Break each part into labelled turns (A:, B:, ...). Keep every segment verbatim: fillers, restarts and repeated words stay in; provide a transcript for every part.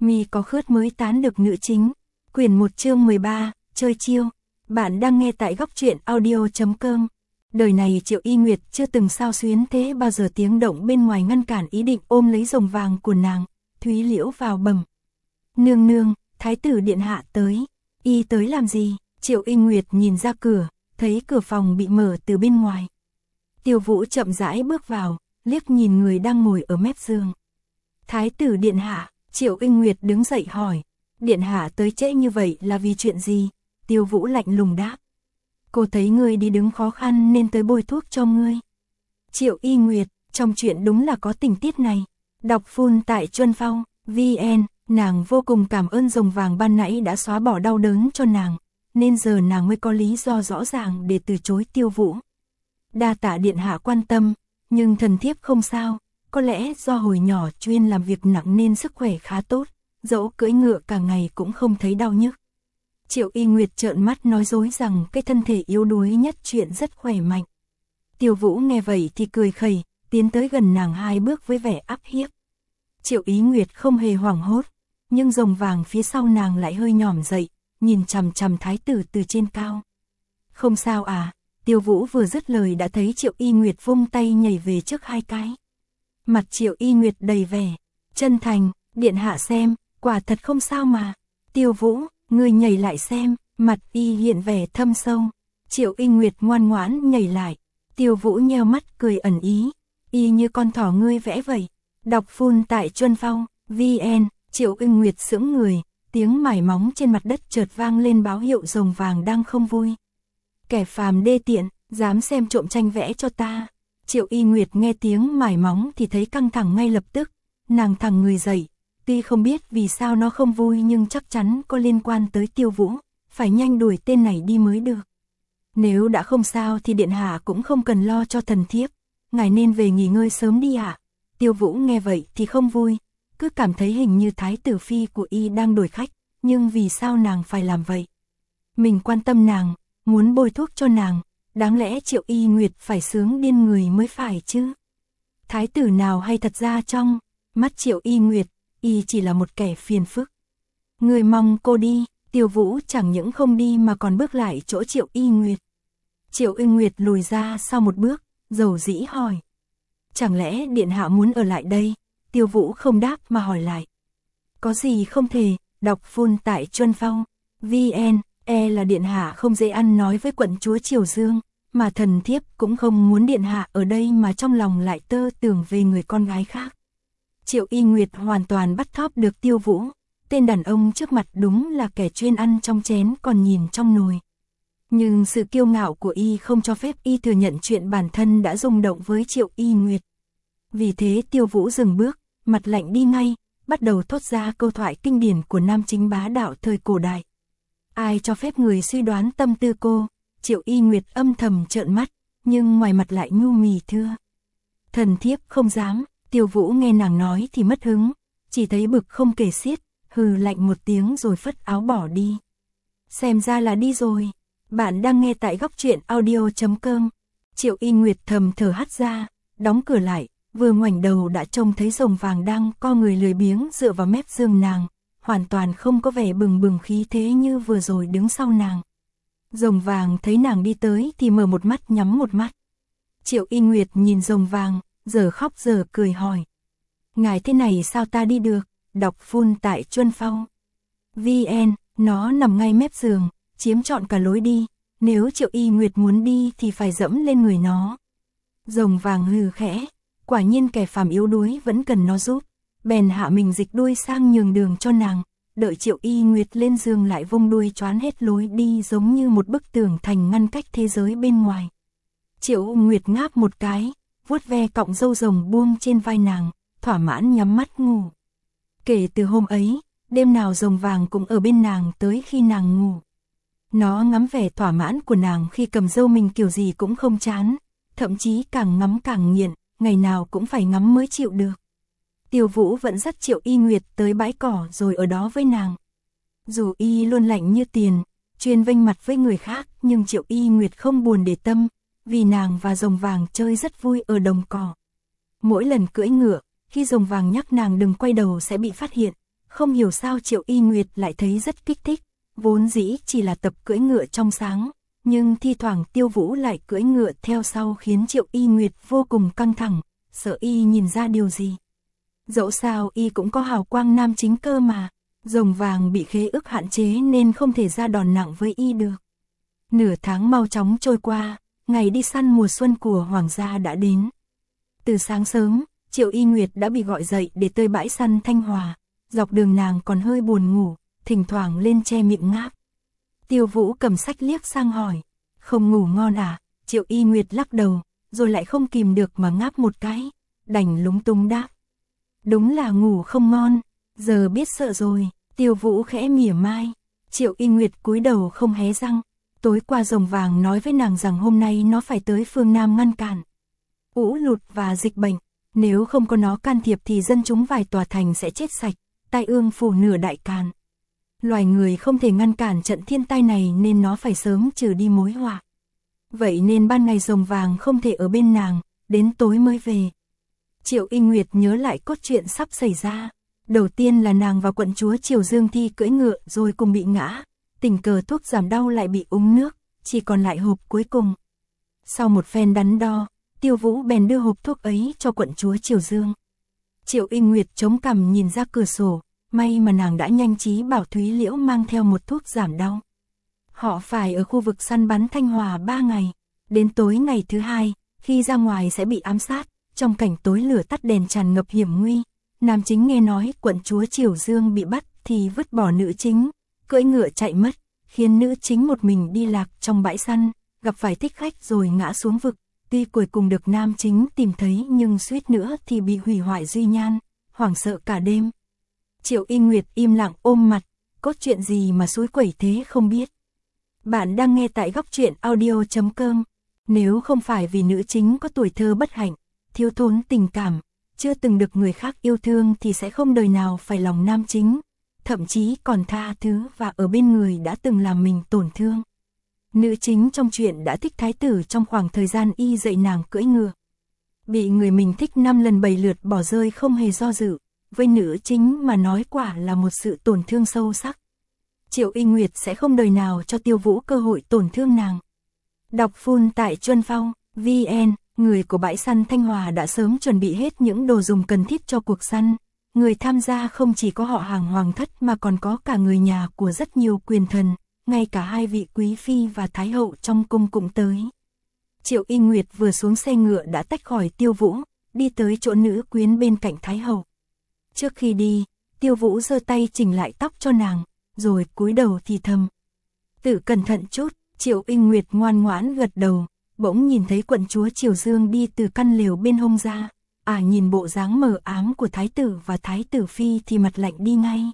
A: Mi có khướt mới tán được nữ chính. Quyển một chương mười ba, chơi chiêu. Bạn đang nghe tại góc truyện audio chấm com. Đời này Triệu Y Nguyệt chưa từng sao xuyến thế bao giờ, tiếng động bên ngoài ngăn cản ý định ôm lấy rồng vàng của nàng. Thúy Liễu vào bẩm. Nương nương, thái tử điện hạ tới. Y tới làm gì? Triệu Y Nguyệt nhìn ra cửa, thấy cửa phòng bị mở từ bên ngoài. Tiêu Vũ chậm rãi bước vào, liếc nhìn người đang ngồi ở mép giường. Thái tử điện hạ. Triệu Y Nguyệt đứng dậy hỏi. Điện hạ tới trễ như vậy là vì chuyện gì? Tiêu Vũ lạnh lùng đáp. Cô thấy ngươi đi đứng khó khăn nên tới bôi thuốc cho ngươi. Triệu Y Nguyệt, trong chuyện đúng là có tình tiết này. Đọc full tại Chuân Phong, vê en, nàng vô cùng cảm ơn rồng vàng ban nãy đã xóa bỏ đau đớn cho nàng, nên giờ nàng mới có lý do rõ ràng để từ chối Tiêu Vũ. Đa tạ điện hạ quan tâm, nhưng thần thiếp không sao, có lẽ do hồi nhỏ chuyên làm việc nặng nên sức khỏe khá tốt, dẫu cưỡi ngựa cả ngày cũng không thấy đau nhức. Triệu Y Nguyệt trợn mắt nói dối rằng cái thân thể yếu đuối nhất chuyện rất khỏe mạnh. Tiêu Vũ nghe vậy thì cười khẩy, tiến tới gần nàng hai bước với vẻ áp hiếp. Triệu Y Nguyệt không hề hoảng hốt, nhưng rồng vàng phía sau nàng lại hơi nhỏm dậy, nhìn chằm chằm thái tử từ trên cao. Không sao à? Tiêu Vũ vừa dứt lời đã thấy Triệu Y Nguyệt vung tay nhảy về trước hai cái. Mặt Triệu Y Nguyệt đầy vẻ chân thành, điện hạ xem, quả thật không sao mà. Tiêu Vũ, ngươi nhảy lại xem. Mặt y hiện vẻ thâm sâu. Triệu Y Nguyệt ngoan ngoãn nhảy lại. Tiêu Vũ nheo mắt cười ẩn ý. Y như con thỏ ngươi vẽ vậy. Đọc full tại Chuân Phong, vê en. Triệu Y Nguyệt sững người, tiếng mải móng trên mặt đất chợt vang lên báo hiệu rồng vàng đang không vui. Kẻ phàm đê tiện, dám xem trộm tranh vẽ cho ta. Triệu Y Nguyệt nghe tiếng mải móng thì thấy căng thẳng ngay lập tức. Nàng thẳng người dậy, tuy không biết vì sao nó không vui nhưng chắc chắn có liên quan tới Tiêu Vũ, phải nhanh đuổi tên này đi mới được. Nếu đã không sao thì điện hạ cũng không cần lo cho thần thiếp, ngài nên về nghỉ ngơi sớm đi ạ. Tiêu Vũ nghe vậy thì không vui, cứ cảm thấy hình như thái tử phi của y đang đổi khách, nhưng vì sao nàng phải làm vậy? Mình quan tâm nàng, muốn bôi thuốc cho nàng, đáng lẽ Triệu Y Nguyệt phải sướng điên người mới phải chứ. Thái tử nào hay thật ra trong mắt Triệu Y Nguyệt, y chỉ là một kẻ phiền phức. Người mong cô đi. Tiêu Vũ chẳng những không đi mà còn bước lại chỗ Triệu Y Nguyệt. Triệu Y Nguyệt lùi ra sau một bước, dầu dĩ hỏi. Chẳng lẽ điện hạ muốn ở lại đây? Tiêu Vũ không đáp mà hỏi lại. Có gì không thể? Đọc full tại Chuân Phong, vê en. E là điện hạ không dễ ăn nói với quận chúa Triều Dương, mà thần thiếp cũng không muốn điện hạ ở đây mà trong lòng lại tơ tưởng về người con gái khác. Triệu Y Nguyệt hoàn toàn bắt thóp được Tiêu Vũ, tên đàn ông trước mặt đúng là kẻ chuyên ăn trong chén còn nhìn trong nồi. Nhưng sự kiêu ngạo của y không cho phép y thừa nhận chuyện bản thân đã rung động với Triệu Y Nguyệt. Vì thế Tiêu Vũ dừng bước, mặt lạnh đi ngay, bắt đầu thốt ra câu thoại kinh điển của nam chính bá đạo thời cổ đại. Ai cho phép người suy đoán tâm tư cô? Triệu Y Nguyệt âm thầm trợn mắt, nhưng ngoài mặt lại nhu mì thưa. Thần thiếp không dám. Tiêu Vũ nghe nàng nói thì mất hứng, chỉ thấy bực không kể xiết, hừ lạnh một tiếng rồi phất áo bỏ đi. Xem ra là đi rồi. Bạn đang nghe tại góc truyện audio chấm com. Triệu Y Nguyệt thầm thở hắt ra, đóng cửa lại, vừa ngoảnh đầu đã trông thấy rồng vàng đang co người lười biếng dựa vào mép giường nàng, hoàn toàn không có vẻ bừng bừng khí thế như vừa rồi đứng sau nàng. Rồng vàng thấy nàng đi tới thì mở một mắt nhắm một mắt. Triệu Y Nguyệt nhìn rồng vàng, giờ khóc giờ cười hỏi. Ngài thế này sao ta đi được? Đọc full tại Chuân Phong, vê en. Nó nằm ngay mép giường, chiếm trọn cả lối đi. Nếu Triệu Y Nguyệt muốn đi thì phải dẫm lên người nó. Rồng vàng hừ khẽ, quả nhiên kẻ phàm yếu đuối vẫn cần nó giúp. Bèn hạ mình dịch đuôi sang nhường đường cho nàng, đợi Triệu Y Nguyệt lên giường lại vung đuôi choán hết lối đi giống như một bức tường thành ngăn cách thế giới bên ngoài. Triệu Nguyệt ngáp một cái, vuốt ve cọng râu rồng buông trên vai nàng, thỏa mãn nhắm mắt ngủ. Kể từ hôm ấy, đêm nào rồng vàng cũng ở bên nàng tới khi nàng ngủ. Nó ngắm vẻ thỏa mãn của nàng khi cầm râu mình kiểu gì cũng không chán, thậm chí càng ngắm càng nghiện, ngày nào cũng phải ngắm mới chịu được. Tiêu Vũ vẫn dắt Triệu Y Nguyệt tới bãi cỏ rồi ở đó với nàng. Dù y luôn lạnh như tiền, chuyên vênh mặt với người khác, nhưng Triệu Y Nguyệt không buồn để tâm, vì nàng và rồng vàng chơi rất vui ở đồng cỏ. Mỗi lần cưỡi ngựa, khi rồng vàng nhắc nàng đừng quay đầu sẽ bị phát hiện, Không hiểu sao Triệu Y Nguyệt lại thấy rất kích thích, vốn dĩ chỉ là tập cưỡi ngựa trong sáng, nhưng thi thoảng Tiêu Vũ lại cưỡi ngựa theo sau khiến Triệu Y Nguyệt vô cùng căng thẳng, sợ y nhìn ra điều gì. Dẫu sao y cũng có hào quang nam chính cơ mà, rồng vàng bị khế ước hạn chế nên không thể ra đòn nặng với y được. Nửa tháng mau chóng trôi qua, ngày đi săn mùa xuân của hoàng gia đã đến. Từ sáng sớm, Triệu Y Nguyệt đã bị gọi dậy để tới bãi săn Thanh Hòa, dọc đường nàng còn hơi buồn ngủ, thỉnh thoảng lên che miệng ngáp. Tiêu Vũ cầm sách liếc sang hỏi, không ngủ ngon à? Triệu Y Nguyệt lắc đầu, rồi lại không kìm được mà ngáp một cái, đành lúng túng đáp. Đúng là ngủ không ngon, giờ biết sợ rồi. Tiêu Vũ khẽ mỉa mai. Triệu Y Nguyệt cúi đầu không hé răng. Tối qua rồng vàng nói với nàng rằng hôm nay nó phải tới phương Nam ngăn cản ũ lụt và dịch bệnh, nếu không có nó can thiệp thì dân chúng vài tòa thành sẽ chết sạch, tai ương phủ nửa Đại Càn. Loài người không thể ngăn cản trận thiên tai này nên nó phải sớm trừ đi mối họa. Vậy nên ban ngày rồng vàng không thể ở bên nàng, đến tối mới về. Triệu Y Nguyệt nhớ lại cốt truyện sắp xảy ra. Đầu tiên là nàng và quận chúa Triều Dương Thi cưỡi ngựa rồi cùng bị ngã, tình cờ thuốc giảm đau lại bị uống nước, chỉ còn lại hộp cuối cùng. Sau một phen đắn đo, Tiêu Vũ bèn đưa hộp thuốc ấy cho quận chúa Triều Dương. Triệu Y Nguyệt chống cằm nhìn ra cửa sổ, may mà nàng đã nhanh trí bảo Thúy Liễu mang theo một thuốc giảm đau. Họ phải ở khu vực săn bắn Thanh Hòa ba ngày, đến tối ngày thứ hai, khi ra ngoài sẽ bị ám sát, trong cảnh tối lửa tắt đèn tràn ngập hiểm nguy. Nam chính nghe nói quận chúa Triều Dương bị bắt thì vứt bỏ nữ chính, cưỡi ngựa chạy mất, khiến nữ chính một mình đi lạc trong bãi săn, gặp phải thích khách rồi ngã xuống vực. Tuy cuối cùng được nam chính tìm thấy nhưng suýt nữa thì bị hủy hoại duy nhan, hoảng sợ cả đêm. Triệu Y Nguyệt im lặng ôm mặt, cốt truyện gì mà xối quẩy thế không biết. Bạn đang nghe tại góc truyện audio chấm com. Nếu không phải vì nữ chính có tuổi thơ bất hạnh, thiếu thốn tình cảm, chưa từng được người khác yêu thương thì sẽ không đời nào phải lòng nam chính, thậm chí còn tha thứ và ở bên người đã từng làm mình tổn thương. Nữ chính trong truyện đã thích thái tử trong khoảng thời gian y dạy nàng cưỡi ngựa. Bị người mình thích năm lần bảy lượt bỏ rơi không hề do dự, với nữ chính mà nói quả là một sự tổn thương sâu sắc. Triệu Y Nguyệt sẽ không đời nào cho Tiêu Vũ cơ hội tổn thương nàng. Đọc full tại Chuân Phong, vê en, người của bãi săn Thanh Hòa đã sớm chuẩn bị hết những đồ dùng cần thiết cho cuộc săn. Người tham gia không chỉ có họ hàng hoàng thất mà còn có cả người nhà của rất nhiều quyền thần, ngay cả hai vị quý phi và thái hậu trong cung cũng tới. Triệu Y Nguyệt vừa xuống xe ngựa đã tách khỏi Tiêu Vũ, đi tới chỗ nữ quyến bên cạnh thái hậu. Trước khi đi, Tiêu Vũ giơ tay chỉnh lại tóc cho nàng, rồi cúi đầu thì thầm. Tự cẩn thận chút. Triệu Y Nguyệt ngoan ngoãn gật đầu, bỗng nhìn thấy quận chúa Triều Dương đi từ căn lều bên hông ra. À nhìn bộ dáng mờ ám của thái tử và thái tử phi thì mặt lạnh đi ngay.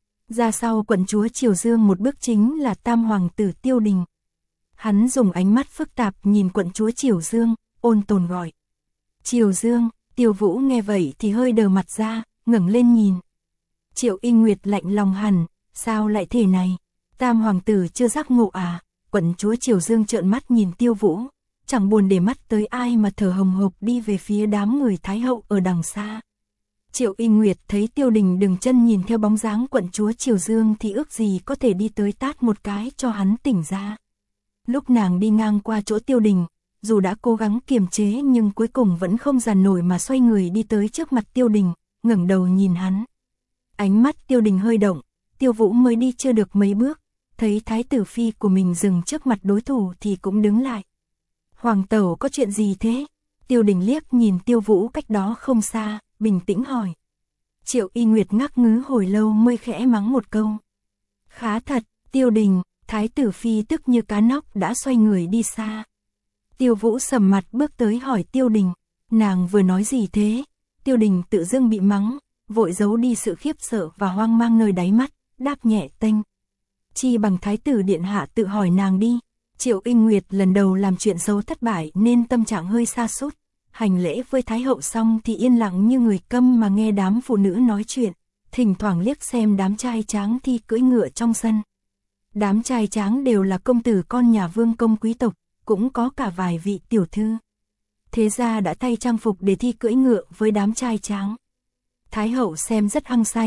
A: Ra sau quận chúa Triều Dương một bước chính là tam hoàng tử Tiêu Đình. Hắn dùng ánh mắt phức tạp nhìn quận chúa Triều Dương, ôn tồn gọi. Triều Dương. Tiêu Vũ nghe vậy thì hơi đờ mặt ra, ngẩng lên nhìn. Triệu Y Nguyệt lạnh lòng hẳn, sao lại thế này? Tam hoàng tử chưa giác ngộ à? Quận chúa Triều Dương trợn mắt nhìn Tiêu Vũ, chẳng buồn để mắt tới ai mà thở hồng hộc đi về phía đám người thái hậu ở đằng xa. Triệu Y Nguyệt thấy Tiêu Đình đừng chân nhìn theo bóng dáng quận chúa Triều Dương thì ước gì có thể đi tới tát một cái cho hắn tỉnh ra. Lúc nàng đi ngang qua chỗ Tiêu Đình, dù đã cố gắng kiềm chế nhưng cuối cùng vẫn không dằn nổi mà xoay người đi tới trước mặt Tiêu Đình, ngẩng đầu nhìn hắn. Ánh mắt Tiêu Đình hơi động, Tiêu Vũ mới đi chưa được mấy bước, thấy thái tử phi của mình dừng trước mặt đối thủ thì cũng đứng lại. Hoàng tẩu có chuyện gì thế? Tiêu Đình liếc nhìn Tiêu Vũ cách đó không xa, bình tĩnh hỏi. Triệu Y Nguyệt ngắc ngứ hồi lâu mới khẽ mắng một câu. Khá thật. Tiêu Đình. Thái tử phi tức như cá nóc đã xoay người đi xa. Tiêu Vũ sầm mặt bước tới hỏi Tiêu Đình. Nàng vừa nói gì thế? Tiêu Đình tự dưng bị mắng, vội giấu đi sự khiếp sợ và hoang mang nơi đáy mắt, đáp nhẹ tênh. Chi bằng thái tử điện hạ tự hỏi nàng đi. Triệu Y Nguyệt lần đầu làm chuyện xấu thất bại nên tâm trạng hơi sa sút. Hành lễ với thái hậu xong thì yên lặng như người câm mà nghe đám phụ nữ nói chuyện, thỉnh thoảng liếc xem đám trai tráng thi cưỡi ngựa trong sân. Đám trai tráng đều là công tử con nhà vương công quý tộc, cũng có cả vài vị tiểu thư. Thế gia đã thay trang phục để thi cưỡi ngựa với đám trai tráng. Thái hậu xem rất hăng say,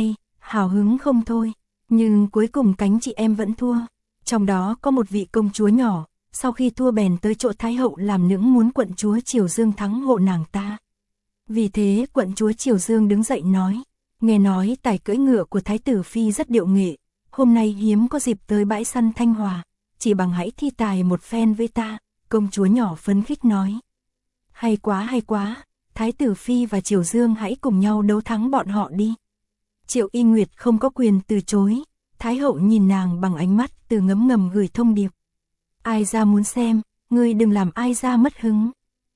A: hào hứng không thôi, nhưng cuối cùng cánh chị em vẫn thua. Trong đó có một vị công chúa nhỏ, sau khi thua bèn tới chỗ Thái hậu làm nũng muốn quận chúa Triều Dương thắng hộ nàng ta. Vì thế quận chúa Triều Dương đứng dậy nói, nghe nói tài cưỡi ngựa của Thái tử Phi rất điệu nghệ, hôm nay hiếm có dịp tới bãi săn Thanh Hòa, chỉ bằng hãy thi tài một phen với ta. Công chúa nhỏ phấn khích nói, hay quá hay quá, Thái tử Phi và Triều Dương hãy cùng nhau đấu thắng bọn họ đi. Triệu Y Nguyệt không có quyền từ chối, Thái hậu nhìn nàng bằng ánh mắt từ ngấm ngầm gửi thông điệp. Ai ra muốn xem, ngươi đừng làm ai ra mất hứng.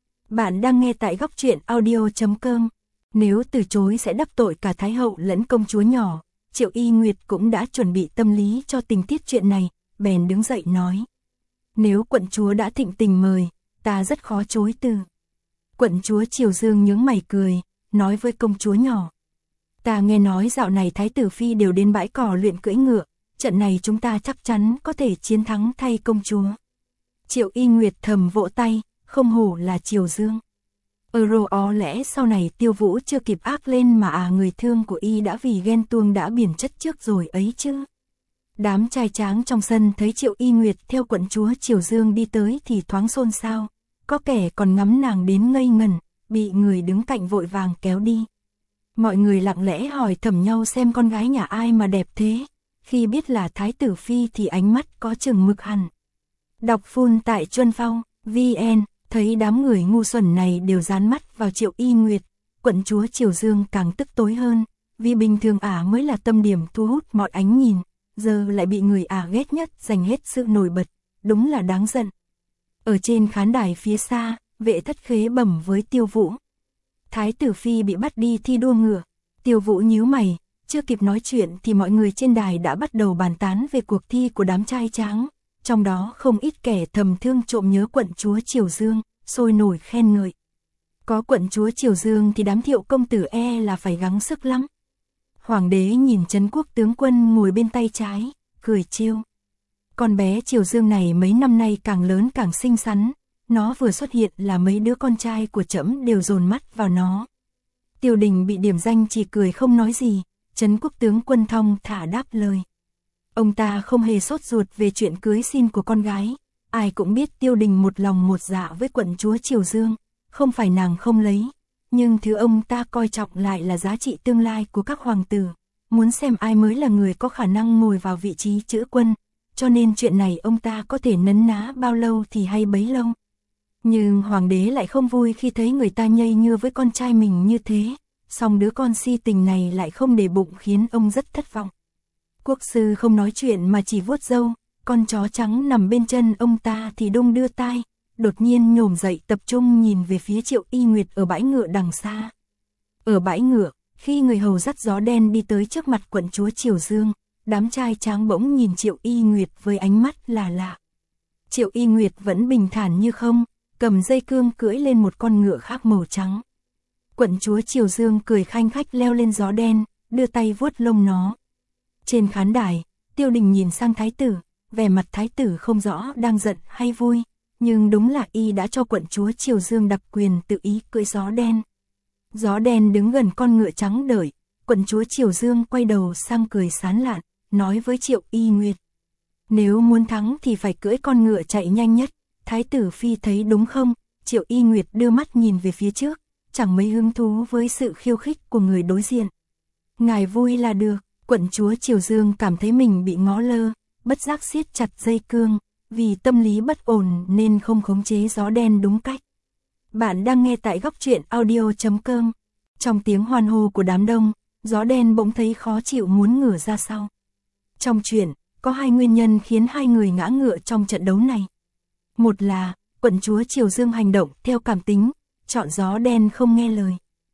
A: Bạn đang nghe tại góc truyện audio chấm com. Nếu từ chối sẽ đắc tội cả Thái hậu lẫn công chúa nhỏ, Triệu Y Nguyệt cũng đã chuẩn bị tâm lý cho tình tiết chuyện này, bèn đứng dậy nói. Nếu quận chúa đã thịnh tình mời, ta rất khó chối từ. Quận chúa Triều Dương nhướng mày cười, nói với công chúa nhỏ. Ta nghe nói dạo này Thái tử Phi đều đến bãi cỏ luyện cưỡi ngựa, trận này chúng ta chắc chắn có thể chiến thắng thay công chúa. Triệu Y Nguyệt thầm vỗ tay, không hổ là Triều Dương. Euro ó lẽ sau này Tiêu Vũ chưa kịp ác lên mà à người thương của y đã vì ghen tuông đã biển chất trước rồi ấy chứ. Đám trai tráng trong sân thấy Triệu Y Nguyệt theo quận chúa Triều Dương đi tới thì thoáng xôn xao, có kẻ còn ngắm nàng đến ngây ngẩn, bị người đứng cạnh vội vàng kéo đi. Mọi người lặng lẽ hỏi thầm nhau xem con gái nhà ai mà đẹp thế, khi biết là Thái tử Phi thì ánh mắt có chừng mực hẳn. Đọc full tại Chuân Phong, vê en, thấy đám người ngu xuẩn này đều dán mắt vào Triệu Y Nguyệt, quận chúa Triều Dương càng tức tối hơn, vì bình thường ả mới là tâm điểm thu hút mọi ánh nhìn, giờ lại bị người ả ghét nhất giành hết sự nổi bật, đúng là đáng giận. Ở trên khán đài phía xa, vệ thất khế bẩm với Tiêu Vũ. Thái tử Phi bị bắt đi thi đua ngựa. Tiêu Vũ nhíu mày, chưa kịp nói chuyện thì mọi người trên đài đã bắt đầu bàn tán về cuộc thi của đám trai tráng, trong đó không ít kẻ thầm thương trộm nhớ quận chúa Triều Dương, sôi nổi khen ngợi. Có quận chúa Triều Dương thì đám Thiệu công tử e là phải gắng sức lắm. Hoàng đế nhìn Trấn Quốc tướng quân ngồi bên tay trái, cười trêu. Con bé Triều Dương này mấy năm nay càng lớn càng xinh xắn, nó vừa xuất hiện là mấy đứa con trai của trẫm đều dồn mắt vào nó. Tiêu Đình bị điểm danh chỉ cười không nói gì, Trấn Quốc tướng quân thong thả đáp lời. Ông ta không hề sốt ruột về chuyện cưới xin của con gái, ai cũng biết Tiêu Đình một lòng một dạ với quận chúa Triều Dương, không phải nàng không lấy, nhưng thứ ông ta coi trọng lại là giá trị tương lai của các hoàng tử, muốn xem ai mới là người có khả năng ngồi vào vị trí chữ quân, cho nên chuyện này ông ta có thể nấn ná bao lâu thì hay bấy lâu. Nhưng hoàng đế lại không vui khi thấy người ta nhây nhưa với con trai mình như thế, song đứa con si tình này lại không để bụng khiến ông rất thất vọng. Quốc sư không nói chuyện mà chỉ vuốt râu, con chó trắng nằm bên chân ông ta thì đung đưa tai, đột nhiên nhổm dậy tập trung nhìn về phía Triệu Y Nguyệt ở bãi ngựa đằng xa. Ở bãi ngựa, khi người hầu dắt gió đen đi tới trước mặt quận chúa Triều Dương, đám trai tráng bỗng nhìn Triệu Y Nguyệt với ánh mắt là lạ. Triệu Y Nguyệt vẫn bình thản như không, cầm dây cương cưỡi lên một con ngựa khác màu trắng. Quận chúa Triều Dương cười khanh khách leo lên gió đen, đưa tay vuốt lông nó. Trên khán đài, Tiêu Đình nhìn sang thái tử, vẻ mặt thái tử không rõ đang giận hay vui, nhưng đúng là y đã cho quận chúa Triều Dương đặc quyền tự ý cưỡi gió đen. Gió đen đứng gần con ngựa trắng đợi, quận chúa Triều Dương quay đầu sang cười sán lạn, nói với Triệu Y Nguyệt. Nếu muốn thắng thì phải cưỡi con ngựa chạy nhanh nhất, Thái tử Phi thấy đúng không? Triệu Y Nguyệt đưa mắt nhìn về phía trước, chẳng mấy hứng thú với sự khiêu khích của người đối diện. Ngài vui là được, quận chúa Triều Dương cảm thấy mình bị ngó lơ, bất giác siết chặt dây cương, vì tâm lý bất ổn nên không khống chế gió đen đúng cách. Bạn đang nghe tại góc truyện audio chấm com. Trong tiếng hoan hô của đám đông, gió đen bỗng thấy khó chịu muốn ngửa ra sau. Trong chuyện, có hai nguyên nhân khiến hai người ngã ngựa trong trận đấu này. Một là, quận chúa Triều Dương hành động theo cảm tính, chọn gió đen không nghe lời.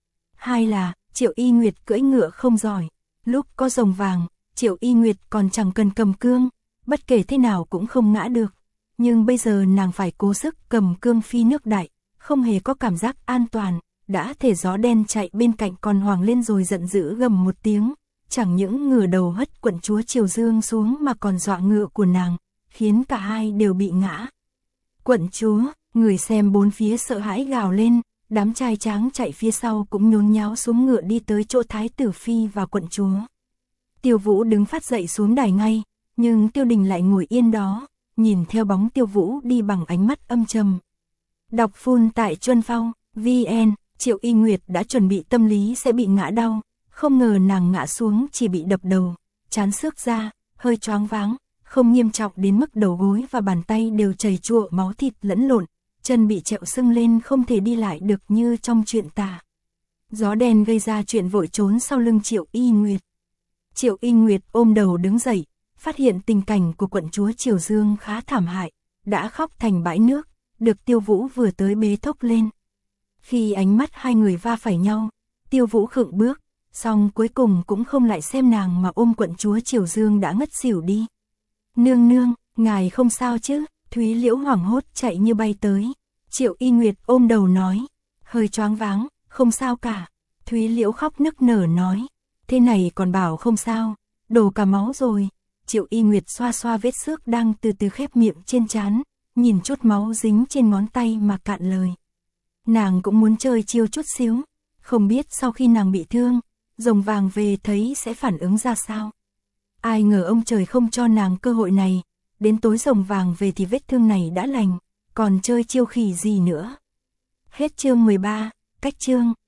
A: Hai là, Triệu Y Nguyệt cưỡi ngựa không giỏi, lúc có rồng vàng, Triệu Y Nguyệt còn chẳng cần cầm cương, bất kể thế nào cũng không ngã được. Nhưng bây giờ nàng phải cố sức cầm cương phi nước đại, không hề có cảm giác an toàn, đã thể gió đen chạy bên cạnh còn hoàng lên rồi giận dữ gầm một tiếng, chẳng những ngửa đầu hất quận chúa Triều Dương xuống mà còn dọa ngựa của nàng, khiến cả hai đều bị ngã. Quận chúa, người xem bốn phía sợ hãi gào lên, đám trai tráng chạy phía sau cũng nhốn nháo xuống ngựa đi tới chỗ Thái tử Phi và quận chúa. Tiêu Vũ đứng phát dậy xuống đài ngay, nhưng Tiêu Đình lại ngồi yên đó, nhìn theo bóng Tiêu Vũ đi bằng ánh mắt âm trầm. Đọc full tại Chuân Phong, vê en, Triệu Y Nguyệt đã chuẩn bị tâm lý sẽ bị ngã đau, không ngờ nàng ngã xuống chỉ bị đập đầu, trán xước ra, hơi choáng váng, không nghiêm trọng đến mức đầu gối và bàn tay đều chảy chụa máu thịt lẫn lộn, chân bị trẹo sưng lên không thể đi lại được như trong chuyện tả. Gió đen gây ra chuyện vội trốn sau lưng Triệu Y Nguyệt. Triệu Y Nguyệt ôm đầu đứng dậy, phát hiện tình cảnh của quận chúa Triều Dương khá thảm hại, đã khóc thành bãi nước, được Tiêu Vũ vừa tới bế thốc lên. Khi ánh mắt hai người va phải nhau, Tiêu Vũ khựng bước, song cuối cùng cũng không lại xem nàng mà ôm quận chúa Triều Dương đã ngất xỉu đi. Nương nương, ngài không sao chứ? Thúy Liễu hoảng hốt chạy như bay tới. Triệu Y Nguyệt ôm đầu nói, hơi choáng váng, không sao cả. Thúy Liễu khóc nức nở nói, thế này còn bảo không sao, đổ cả máu rồi. Triệu Y Nguyệt xoa xoa vết xước đang từ từ khép miệng trên trán, nhìn chút máu dính trên ngón tay mà cạn lời. Nàng cũng muốn chơi chiêu chút xíu, không biết sau khi nàng bị thương, rồng vàng về thấy sẽ phản ứng ra sao. Ai ngờ ông trời không cho nàng cơ hội này, đến tối rồng vàng về thì vết thương này đã lành, còn chơi chiêu khỉ gì nữa. Hết chương mười ba, cách chương.